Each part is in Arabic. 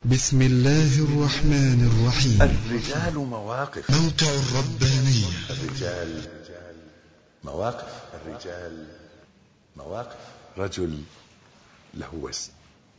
بسم الله الرحمن الرحيم. الرجال مواقف. موقع الربانية. الرجال مواقف. الرجال مواقف. رجل له وزن.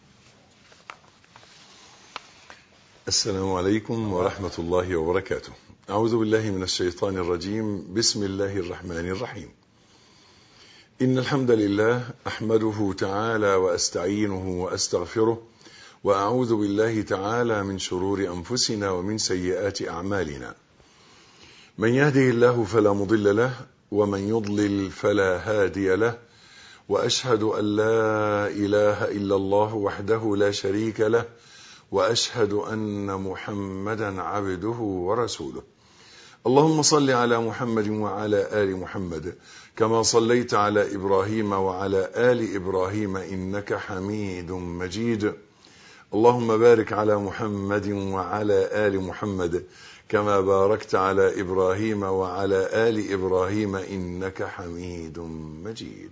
السلام عليكم ورحمة الله وبركاته. أعوذ بالله من الشيطان الرجيم. بسم الله الرحمن الرحيم. إن الحمد لله أحمده تعالى وأستعينه وأستغفره، وأعوذ بالله تعالى من شرور أنفسنا ومن سيئات أعمالنا. من يهده الله فلا مضل له، ومن يضلل فلا هادي له، وأشهد أن لا إله إلا الله وحده لا شريك له، وأشهد أن محمدا عبده ورسوله. اللهم صل على محمد وعلى آل محمد كما صليت على إبراهيم وعلى آل إبراهيم إنك حميد مجيد. اللهم بارك على محمد وعلى آل محمد كما باركت على إبراهيم وعلى آل إبراهيم إنك حميد مجيد.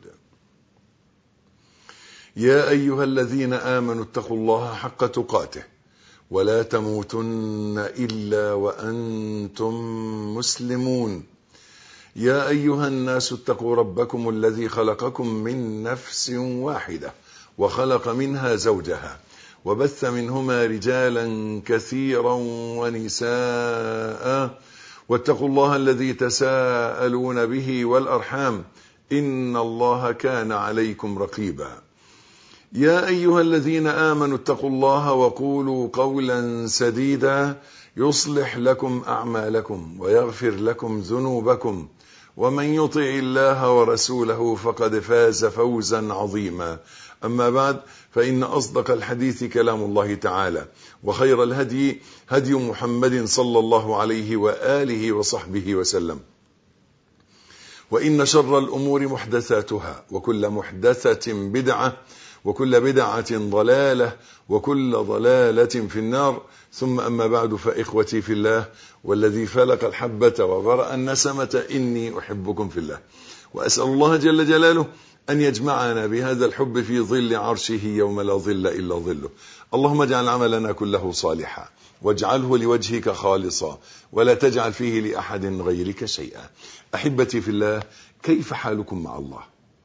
يا أيها الذين آمنوا اتقوا الله حق تقاته ولا تموتن إلا وأنتم مسلمون. يا أيها الناس اتقوا ربكم الذي خلقكم من نفس واحدة وخلق منها زوجها وبث منهما رجالا كثيرا ونساء، واتقوا الله الذي تساءلون به والأرحام إن الله كان عليكم رقيبا. يا أيها الذين آمنوا اتقوا الله وقولوا قولا سديدا يصلح لكم أعمالكم ويغفر لكم ذنوبكم، ومن يطع الله ورسوله فقد فاز فوزا عظيما. أما بعد، فإن أصدق الحديث كلام الله تعالى، وخير الهدي هدي محمد صلى الله عليه وآله وصحبه وسلم، وإن شر الأمور محدثاتها، وكل محدثة بدعة، وكل بدعة ضلالة، وكل ضلالة في النار. ثم أما بعد، فإخوتي في الله والذي فلق الحبة وبرأ النسمة إني أحبكم في الله، وأسأل الله جل جلاله أن يجمعنا بهذا الحب في ظل عرشه يوم لا ظل إلا ظله. اللهم اجعل عملنا كله صالحا، واجعله لوجهك خالصا، ولا تجعل فيه لأحد غيرك شيئا. أحبتي في الله، كيف حالكم مع الله؟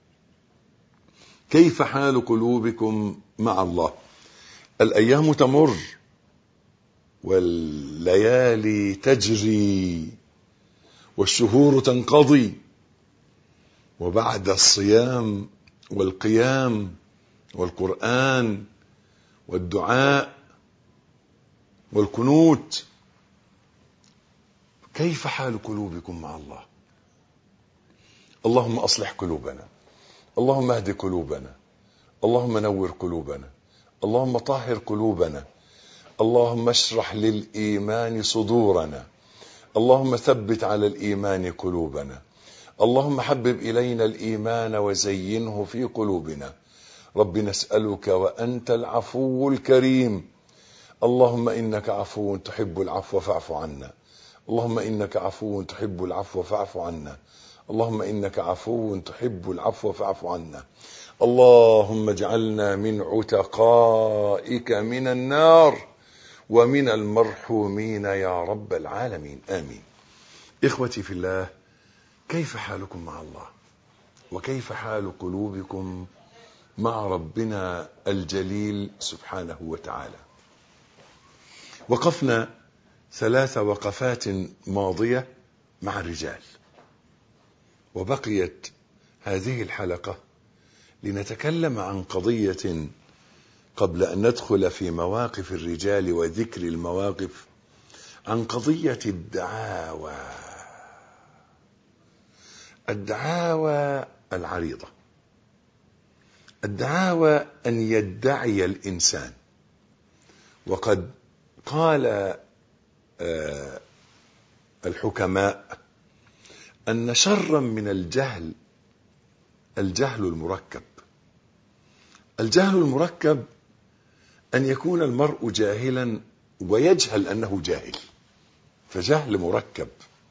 كيف حال قلوبكم مع الله؟ الأيام تمر والليالي تجري والشهور تنقضي، وبعد الصيام والقيام والقرآن والدعاء والقنوت، كيف حال قلوبكم مع الله؟ اللهم أصلح قلوبنا، اللهم اهد قلوبنا، اللهم نور قلوبنا، اللهم طهر قلوبنا، اللهم اشرح للإيمان صدورنا، اللهم ثبت على الإيمان قلوبنا، اللهم حبب إلينا الإيمان وزينه في قلوبنا. رب نسألك وأنت العفو الكريم، اللهم إنك عفو تحب العفو فاعف عنا، اللهم إنك عفو تحب العفو فاعف عنا، اللهم إنك عفو تحب العفو فاعف عنا. اللهم اجعلنا من عتقائك من النار ومن المرحومين يا رب العالمين، آمين. إخوتي في الله، كيف حالكم مع الله؟ وكيف حال قلوبكم مع ربنا الجليل سبحانه وتعالى؟ وقفنا 3 وقفات ماضية مع الرجال، وبقيت هذه الحلقة لنتكلم عن قضية قبل أن ندخل في مواقف الرجال وذكر المواقف، عن قضية الدعاوى العريضة. الدعاوى أن يدعي الإنسان، وقد قال الحكماء أن شرا من الجهل المركب. الجهل المركب أن يكون المرء جاهلا ويجهل أنه جاهل، فجهل مركب.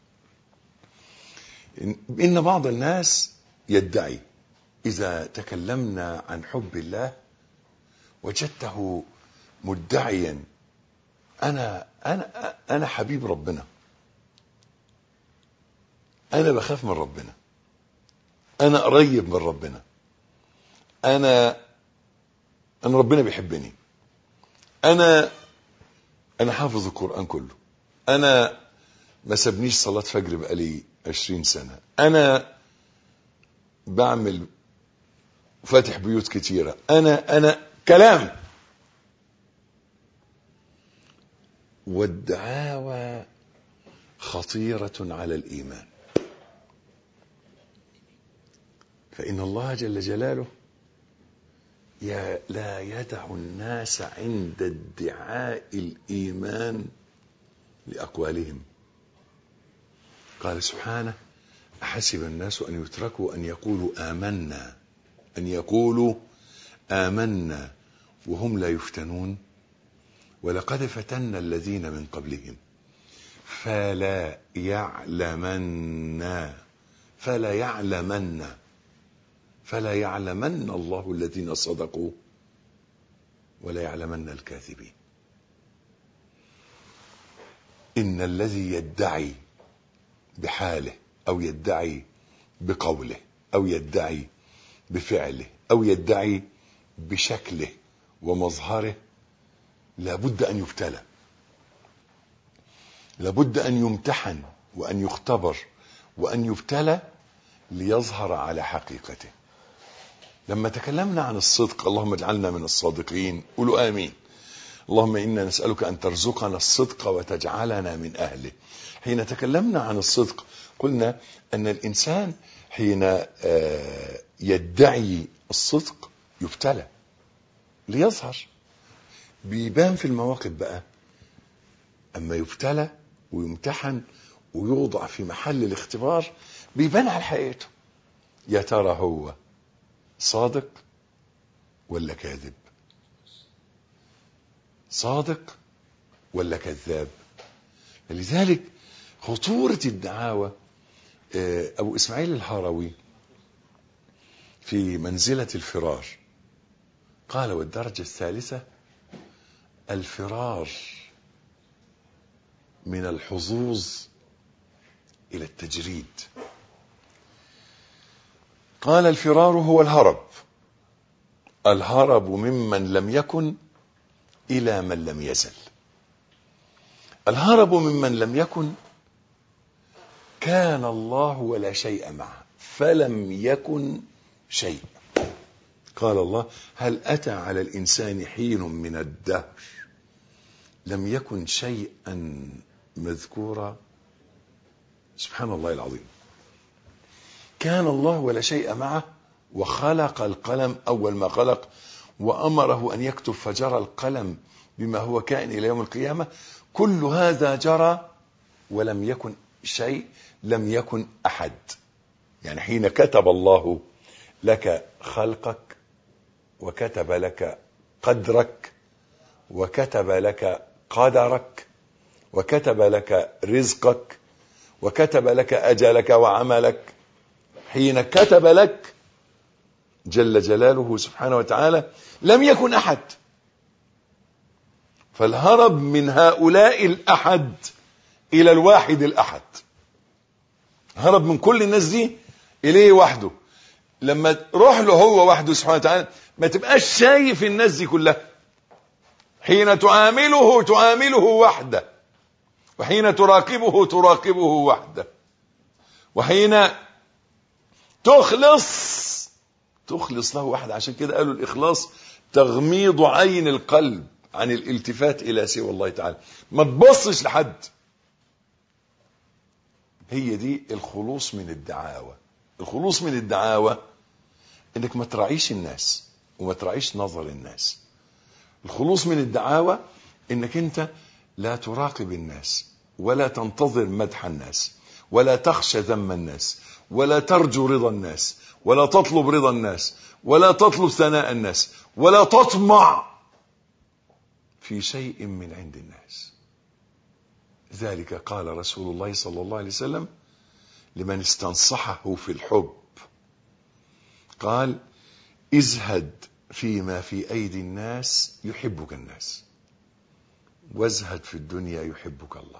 إن بعض الناس يدعي، إذا تكلمنا عن حب الله وجدته مدعيا انا حبيب ربنا، انا بخاف من ربنا، انا قريب من ربنا، انا ربنا بيحبني، انا حافظ القرآن كله، انا ما سابنيش صلاة فجر بقالي 20 سنة، انا بعمل فاتح بيوت كتيرة، انا كلام. والدعاوى خطيرة على الإيمان، فإن الله جل جلاله لا يدع الناس عند ادعاء الإيمان لأقوالهم. قال سبحانه: أحسب الناس أن يتركوا أن يقولوا آمنا وهم لا يفتنون ولقد فتنا الذين من قبلهم فلا يعلمن الله الذين صدقوا ولا يعلمن الكاذبين. إن الذي يدعي بحاله أو يدعي بقوله أو يدعي بفعله أو يدعي بشكله ومظهره لابد أن يبتلى، لابد أن يمتحن وأن يختبر وأن يبتلى ليظهر على حقيقته. لما تكلمنا عن الصدق، اللهم اجعلنا من الصادقين، قولوا آمين. اللهم إنا نسألك أن ترزقنا الصدق وتجعلنا من أهله. حين تكلمنا عن الصدق قلنا أن الإنسان حين يدعي الصدق يبتلى ليظهر، بيبان في المواقف بقى. أما يبتلى ويمتحن ويوضع في محل الاختبار بيبان على حقيقته، يا ترى هو صادق ولا كاذب، صادق ولا كذاب. لذلك خطورة الدعاوى. أبو إسماعيل الهروي في منزلة الفرار قال: والدرجة الثالثة الفرار من الحظوظ إلى التجريد. قال: الفرار هو الهرب ممن لم يكن إلى من لم يزل. الهرب ممن لم يكن كان الله ولا شيء معه فلم يكن شيء. قال الله: هل أتى على الإنسان حين من الدهر لم يكن شيئا مذكورا. سبحان الله العظيم. كان الله ولا شيء معه، وخلق القلم أول ما خلق وأمره أن يكتب فجرى القلم بما هو كائن إلى يوم القيامة. كل هذا جرى ولم يكن شيء، لم يكن أحد. يعني حين كتب الله لك خلقك وكتب لك قدرك وكتب لك قدرك وكتب لك رزقك وكتب لك أجلك وعملك، حين كتب لك جل جلاله سبحانه وتعالى لم يكن أحد. فالهرب من هؤلاء الأحد إلى الواحد الأحد، هرب من كل الناس دي إليه وحده. لما تروح له هو وحده سبحانه وتعالى ما تبقاش شايف الناس دي كلها. حين تعامله وحده، وحين تراقبه وحده، وحين تخلص له وحده. عشان كده قالوا الإخلاص تغميض عين القلب عن الالتفات إلى سوى الله تعالى، ما تبصش لحد. هي دي الخلوص من الدعاوى. الخلوص من الدعاوى انك ما تراعيش الناس وما تراعيش نظر الناس. الخلوص من الدعاوى انك انت لا تراقب الناس ولا تنتظر مدح الناس ولا تخشى ذم الناس ولا ترجو رضا الناس ولا تطلب رضا الناس ولا تطلب ثناء الناس ولا تطمع في شيء من عند الناس. ذلك قال رسول الله صلى الله عليه وسلم لمن استنصحه في الحب، قال: ازهد فيما في أيدي الناس يحبك الناس، وازهد في الدنيا يحبك الله.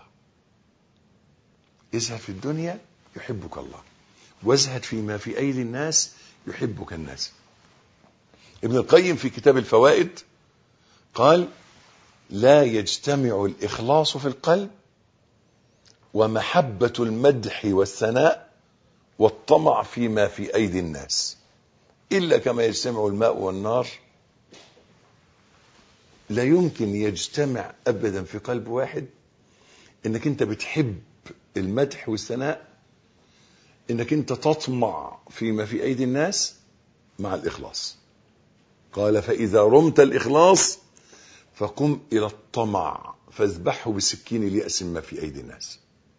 ازهد في الدنيا يحبك الله، وازهد فيما في أيدي الناس يحبك الناس. ابن القيم في كتاب الفوائد قال: لا يجتمع الإخلاص في القلب ومحبة المدح والثناء والطمع فيما في أيدي الناس إلا كما يجتمع الماء والنار. لا يمكن يجتمع أبدا في قلب واحد إنك أنت بتحب المدح والثناء، إنك أنت تطمع فيما في أيدي الناس مع الإخلاص. قال: فإذا رمت الإخلاص فقم إلى الطمع فاذبحه بسكين اليأس ما في أيدي الناس.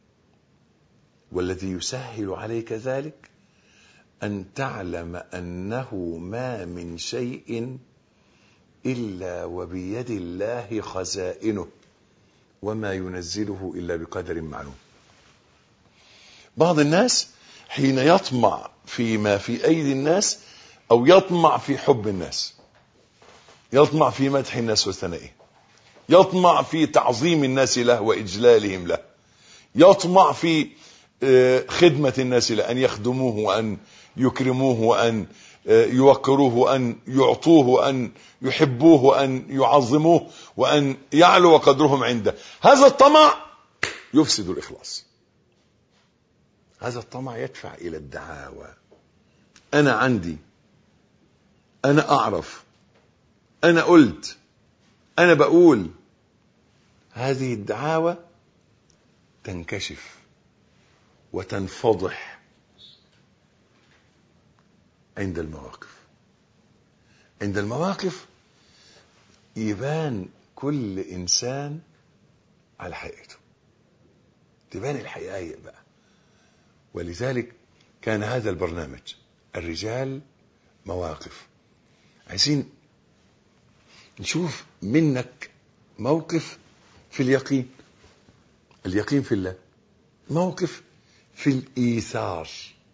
والذي يسهل عليك ذلك أن تعلم أنه ما من شيء إلا وبيد الله خزائنه وما ينزله إلا بقدر معلوم. بعض الناس حين يطمع فيما في أيدي الناس أو يطمع في حب الناس، يطمع في مدح الناس وثنائهم، يطمع في تعظيم الناس له وإجلالهم له، يطمع في خدمة الناس له، أن يخدموه وأن يكرموه وأن يوقروه وأن يعطوه وأن يحبوه وأن يعظموه وأن يعلو قدرهم عنده. هذا الطمع يفسد الإخلاص. هذا الطمع يدفع إلى الدعاوى. أنا عندي، أنا أعرف، أنا قلت، أنا بقول. هذه الدعاوى تنكشف وتنفضح عند المواقف. عند المواقف يبان كل إنسان على حقيقته، تبان الحقائق بقى. ولذلك كان هذا البرنامج الرجال مواقف. عايزين نشوف منك موقف في اليقين، اليقين في الله، موقف في الإيثار،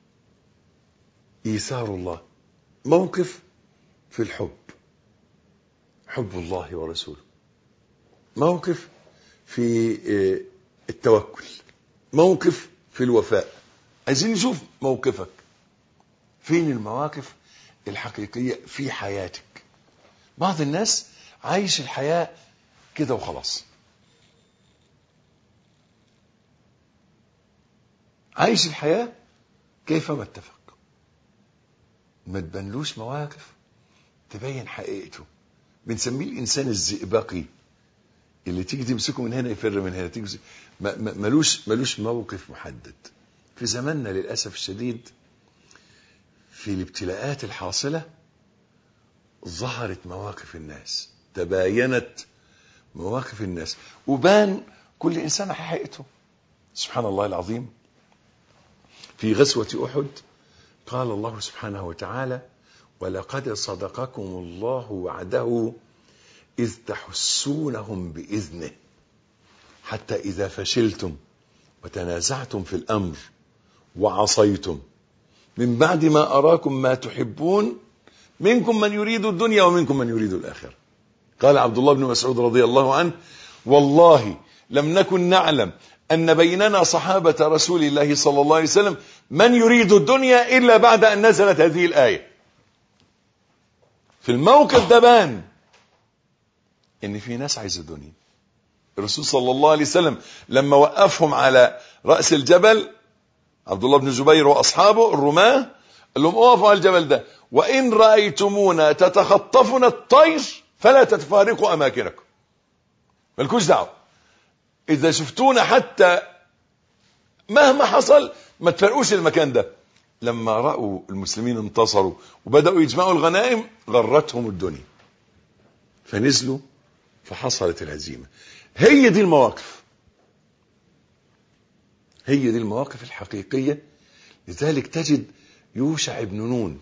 إيثار الله، موقف في الحب، حب الله ورسوله، موقف في التوكل، موقف في الوفاء. عايزين نشوف موقفك فين، المواقف الحقيقية في حياتك. بعض الناس عايش الحياة كده وخلاص، عايش الحياة كيفما اتفق، ما تبنلوش مواقف تبين حقيقته. بنسميه الإنسان الزئبقي، اللي تيجي تمسكه من هنا يفر من هنا، تيجي ملوش موقف محدد. في زماننا للأسف الشديد في الابتلاءات الحاصلة ظهرت مواقف الناس، تباينت مواقف الناس، وبان كل إنسان حقيقته. سبحان الله العظيم. في غزوة أحد قال الله سبحانه وتعالى: ولقد صدقكم الله وعده إذ تحسونهم بإذنه حتى إذا فشلتم وتنازعتم في الأمر وعصيتم من بعد ما أراكم ما تحبون منكم من يريد الدنيا ومنكم من يريد الآخرة. قال عبد الله بن مسعود رضي الله عنه: والله لم نكن نعلم أن بيننا صحابة رسول الله صلى الله عليه وسلم من يريد الدنيا إلا بعد أن نزلت هذه الآية. في الموقف ده بان إن في ناس عايزة الدنيا. الرسول صلى الله عليه وسلم لما وقفهم على رأس الجبل، عبد الله بن الزبير وأصحابه الرماة، قال لهم: اقفوا على الجبل ده، وإن رأيتمونا تتخطفنا الطير فلا تتفارقوا أماكنكم. مالكوش دعوة، إذا شفتونا حتى مهما حصل ما تفرقوش المكان ده. لما رأوا المسلمين انتصروا وبدأوا يجمعوا الغنائم غرتهم الدنيا فنزلوا فحصلت الهزيمة. هي دي المواقف، هي دي المواقف الحقيقية. لذلك تجد يوشع بن نون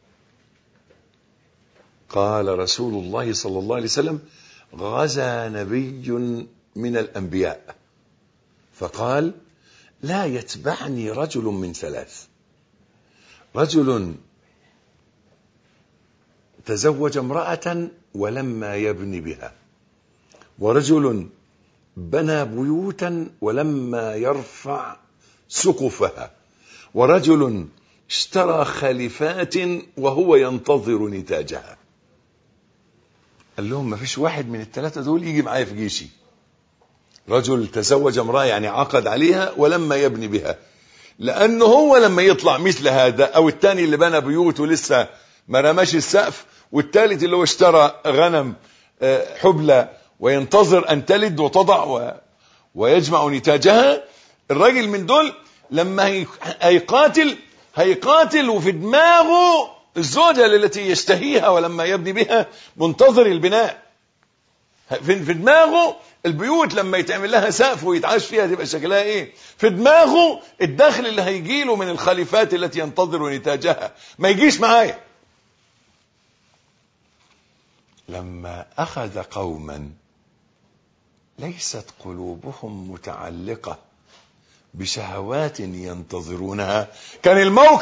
قال رسول الله صلى الله عليه وسلم: غزا نبي من الأنبياء فقال: لا يتبعني رجل من ثلاث: رجل تزوج امرأة ولما يبني بها، ورجل بنى بيوتا ولما يرفع سقفها، ورجل اشترى خليفات وهو ينتظر نتاجها. قال لهم ما فيش واحد من الثلاثة دول يجي معايا في جيشي. رجل تزوج امرأة يعني عقد عليها ولما يبني بها، لأنه هو لما يطلع مثل هذا، أو الثاني اللي بنى بيوت ولسه ما رماش السقف، والثالث اللي هو اشترى غنم حبلى وينتظر أن تلد وتضع ويجمع نتاجها، الراجل من دول لما هيقاتل وفي دماغه الزوجة التي يشتهيها ولما يبني بها منتظر البناء. في دماغه البيوت لما يتعمل لها سقف ويتعاش فيها تبقى شكلها ايه. في دماغه الدخل اللي هيجيله من الخليفات التي ينتظر نتاجها. ما يجيش معايا. لما أخذ قوما ليست قلوبهم متعلقة بشهوات ينتظرونها، كان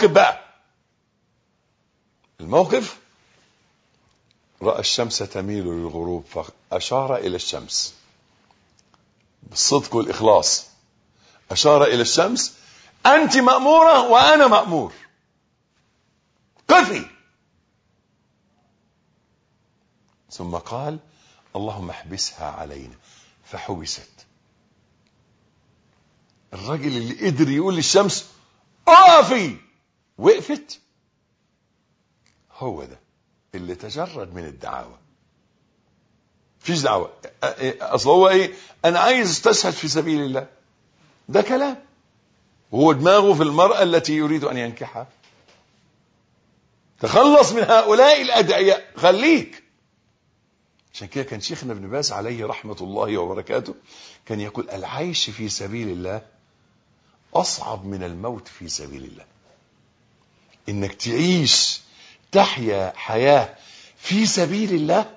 الموقف رأى الشمس تميل للغروب فأشار إلى الشمس بالصدق والإخلاص، أشار إلى الشمس: أنت مأمورة وأنا مأمور، قفي. ثم قال: اللهم احبسها علينا، فحبست. الرجل اللي قدر يقول للشمس اقفي وقفت، هو ده اللي تجرد من الدعاوى. فيش دعوة. اصل هو ايه؟ انا عايز استشهد في سبيل الله، ده كلام، وهو دماغه في المرأة التي يريد ان ينكحها. تخلص من هؤلاء الادعياء، خليك. عشان كده كان شيخنا ابن باز عليه رحمة الله وبركاته كان يقول: العيش في سبيل الله أصعب من الموت في سبيل الله. إنك تعيش تحيا حياة في سبيل الله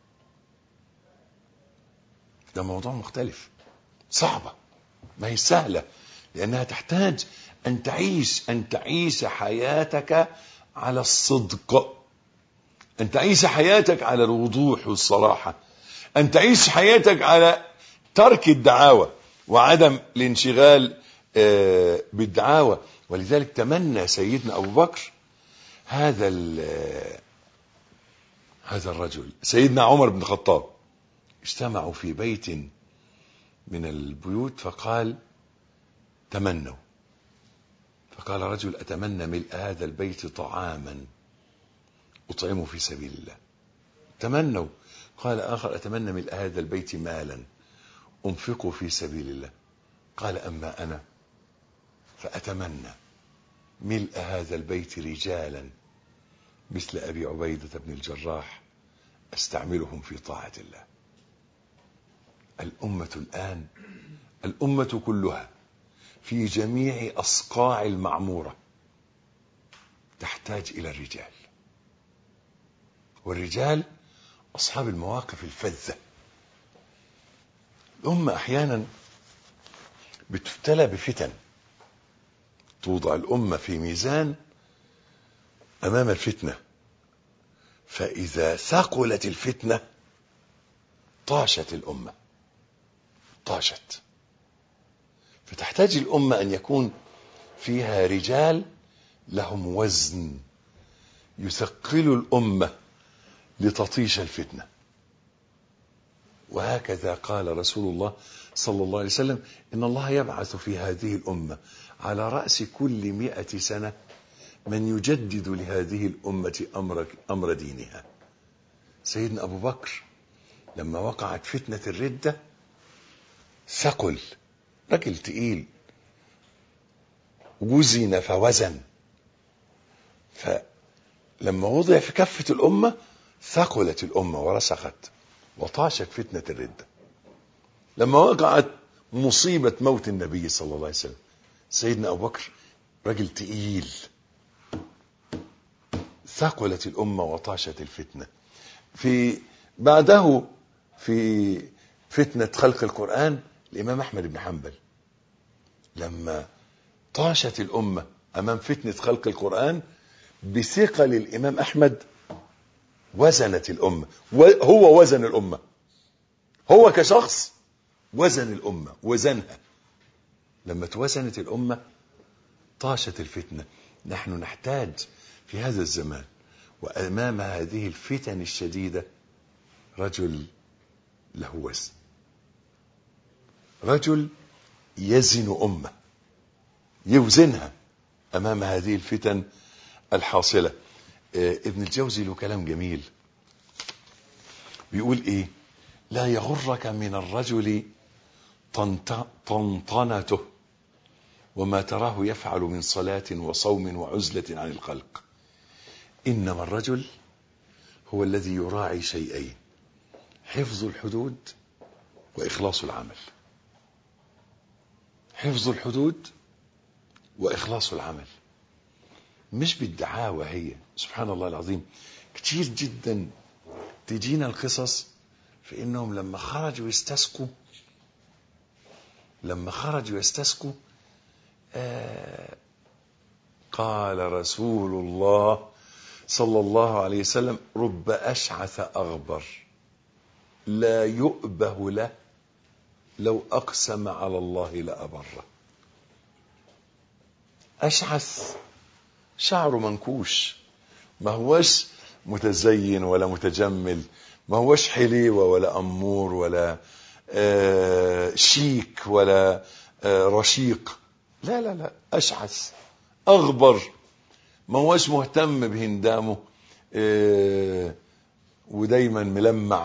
ده موضوع مختلف، صعبة، ما هي سهلة، لأنها تحتاج أن تعيش حياتك على الصدق، أن تعيش حياتك على الوضوح والصراحة، أن تعيش حياتك على ترك الدعاوى وعدم الانشغال بالدعاوى. ولذلك تمنى سيدنا أبو بكر هذا الرجل. سيدنا عمر بن الخطاب اجتمعوا في بيت من البيوت فقال: تمنوا. فقال رجل: أتمنى ملء هذا البيت طعاما أطعمه في سبيل الله. تمنوا. قال آخر: أتمنى ملء هذا البيت مالا أنفقه في سبيل الله. قال: أما أنا فأتمنى ملء هذا البيت رجالا مثل أبي عبيدة بن الجراح أستعملهم في طاعة الله. الأمة الآن، الأمة كلها في جميع أصقاع المعمورة تحتاج إلى الرجال، والرجال أصحاب المواقف الفذة. الأمة أحيانا بتبتلى بفتن، توضع الأمة في ميزان أمام الفتنة، فإذا ثقلت الفتنة طاشت الأمة، طاشت. فتحتاج الأمة أن يكون فيها رجال لهم وزن يثقلوا الأمة لتطيش الفتنة. وهكذا قال رسول الله صلى الله عليه وسلم: إن الله يبعث في هذه الأمة على رأس كل 100 سنة من يجدد لهذه الأمة أمر دينها. سيدنا أبو بكر لما وقعت فتنة الردة ثقل، رجل تقيل، وزن فوزن، فلما وضع في كفة الأمة ثقلت الأمة ورسخت وطاشت فتنة الردة. لما وقعت مصيبة موت النبي صلى الله عليه وسلم سيدنا أبو بكر رجل تقيل، ثقلت الأمة وطاشت الفتنة. بعده في فتنة خلق القرآن الإمام أحمد بن حنبل لما طاشت الأمة أمام فتنة خلق القرآن بثقل الإمام أحمد وزنت الأمة، هو وزن الأمة، هو كشخص وزن الأمة، وزنها. لما توزنت الأمة طاشت الفتنة. نحن نحتاج في هذا الزمان وأمام هذه الفتن الشديدة رجل له وزن، رجل يزن أمة، يوزنها أمام هذه الفتن الحاصلة. ابن الجوزي له كلام جميل بيقول إيه: لا يغرك من الرجل طنطنته وما تراه يفعل من صلاة وصوم وعزلة عن الخلق، إنما الرجل هو الذي يراعي شيئين: حفظ الحدود وإخلاص العمل. حفظ الحدود وإخلاص العمل، مش بالدعاوى. هي سبحان الله العظيم كتير جدا تجينا القصص في إنهم لما خرجوا يستسقوا قال رسول الله صلى الله عليه وسلم: رب أشعث أغبر لا يؤبه له لو أقسم على الله لأبره. أشعث شعره منكوش، ما هوش متزين ولا متجمل، ما هوش حليوة ولا أمور ولا شيك ولا رشيق، لا لا لا، أشعث أغبر، ما هوش مهتم بهندامه ودايما ملمع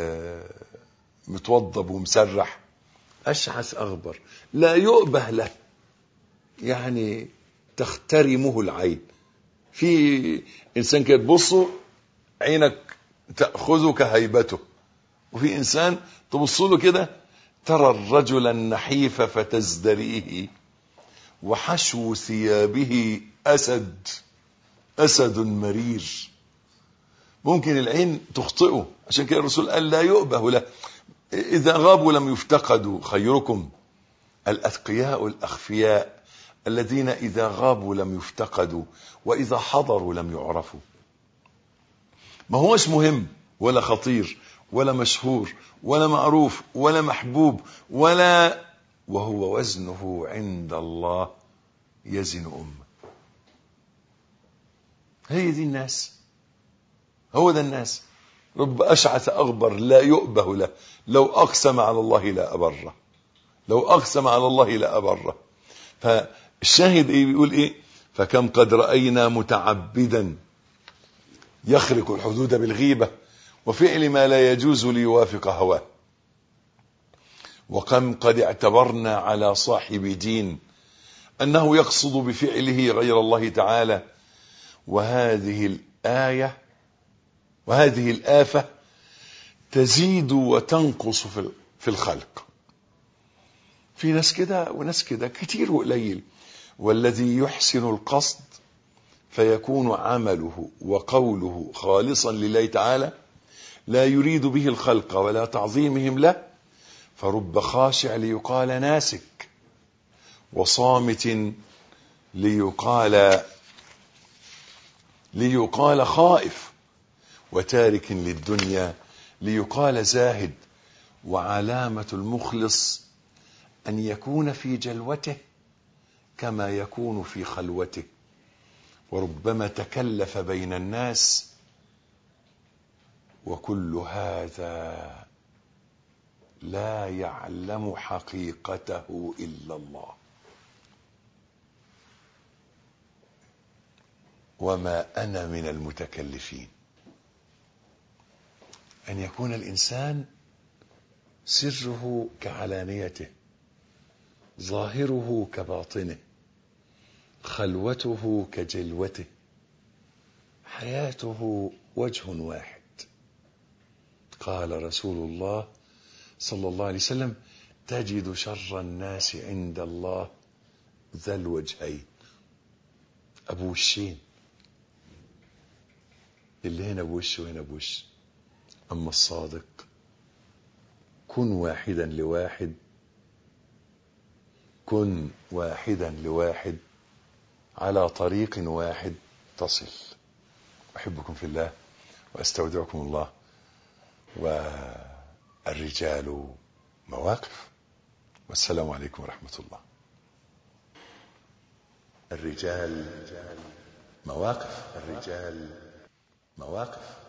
ومتوضب ومسرح. أشعث أغبر لا يؤبه له، يعني تخترمه العين. في إنسان كده تبصه عينك تأخذك هيبته، وفي إنسان تبص له كده ترى الرجل النحيف فتزدريه وحشو ثيابه أسد مرير. ممكن العين تخطئه، عشان كده الرسول قال لا يؤبه له. إذا غابوا لم يفتقدوا. خيركم الأتقياء الأخفياء الذين إذا غابوا لم يفتقدوا وإذا حضروا لم يعرفوا. ما هوش مهم ولا خطير ولا مشهور ولا معروف ولا محبوب وهو وزنه عند الله يزن أمة. هي دي الناس، هو ده الناس. رب أشعث أغبر لا يؤبه له لو أقسم على الله لا أبره، لو أقسم على الله لا أبره. فالشاهد إيه؟ بيقول إيه: فكم قد رأينا متعبدا يخرق الحدود بالغيبة وفعل ما لا يجوز ليوافق هواه، وكم قد اعتبرنا على صاحب دين أنه يقصد بفعله غير الله تعالى. وهذه الآفة تزيد وتنقص في الخلق. في ناس كده وناس كده، كتير وقليل. والذي يحسن القصد فيكون عمله وقوله خالصا لله تعالى لا يريد به الخلق ولا تعظيمهم له، فرب خاشع ليقال ناسك، وصامت ليقال خائف، وتارك للدنيا ليقال زاهد. وعلامة المخلص أن يكون في جلوته كما يكون في خلوته، وربما تكلف بين الناس، وكل هذا لا يعلم حقيقته إلا الله. وما أنا من المتكلفين. أن يكون الإنسان سره كعلانيته، ظاهره كباطنه، خلوته كجلوته، حياته وجه واحد. قال رسول الله صلى الله عليه وسلم: تجد شر الناس عند الله ذا الوجهين، أبو وشين، اللي هنا بوش وهنا بوش. أما الصادق كن واحدا لواحد على طريق واحد تصل. أحبكم في الله وأستودعكم الله. والرجال مواقف والسلام عليكم ورحمة الله. الرجال مواقف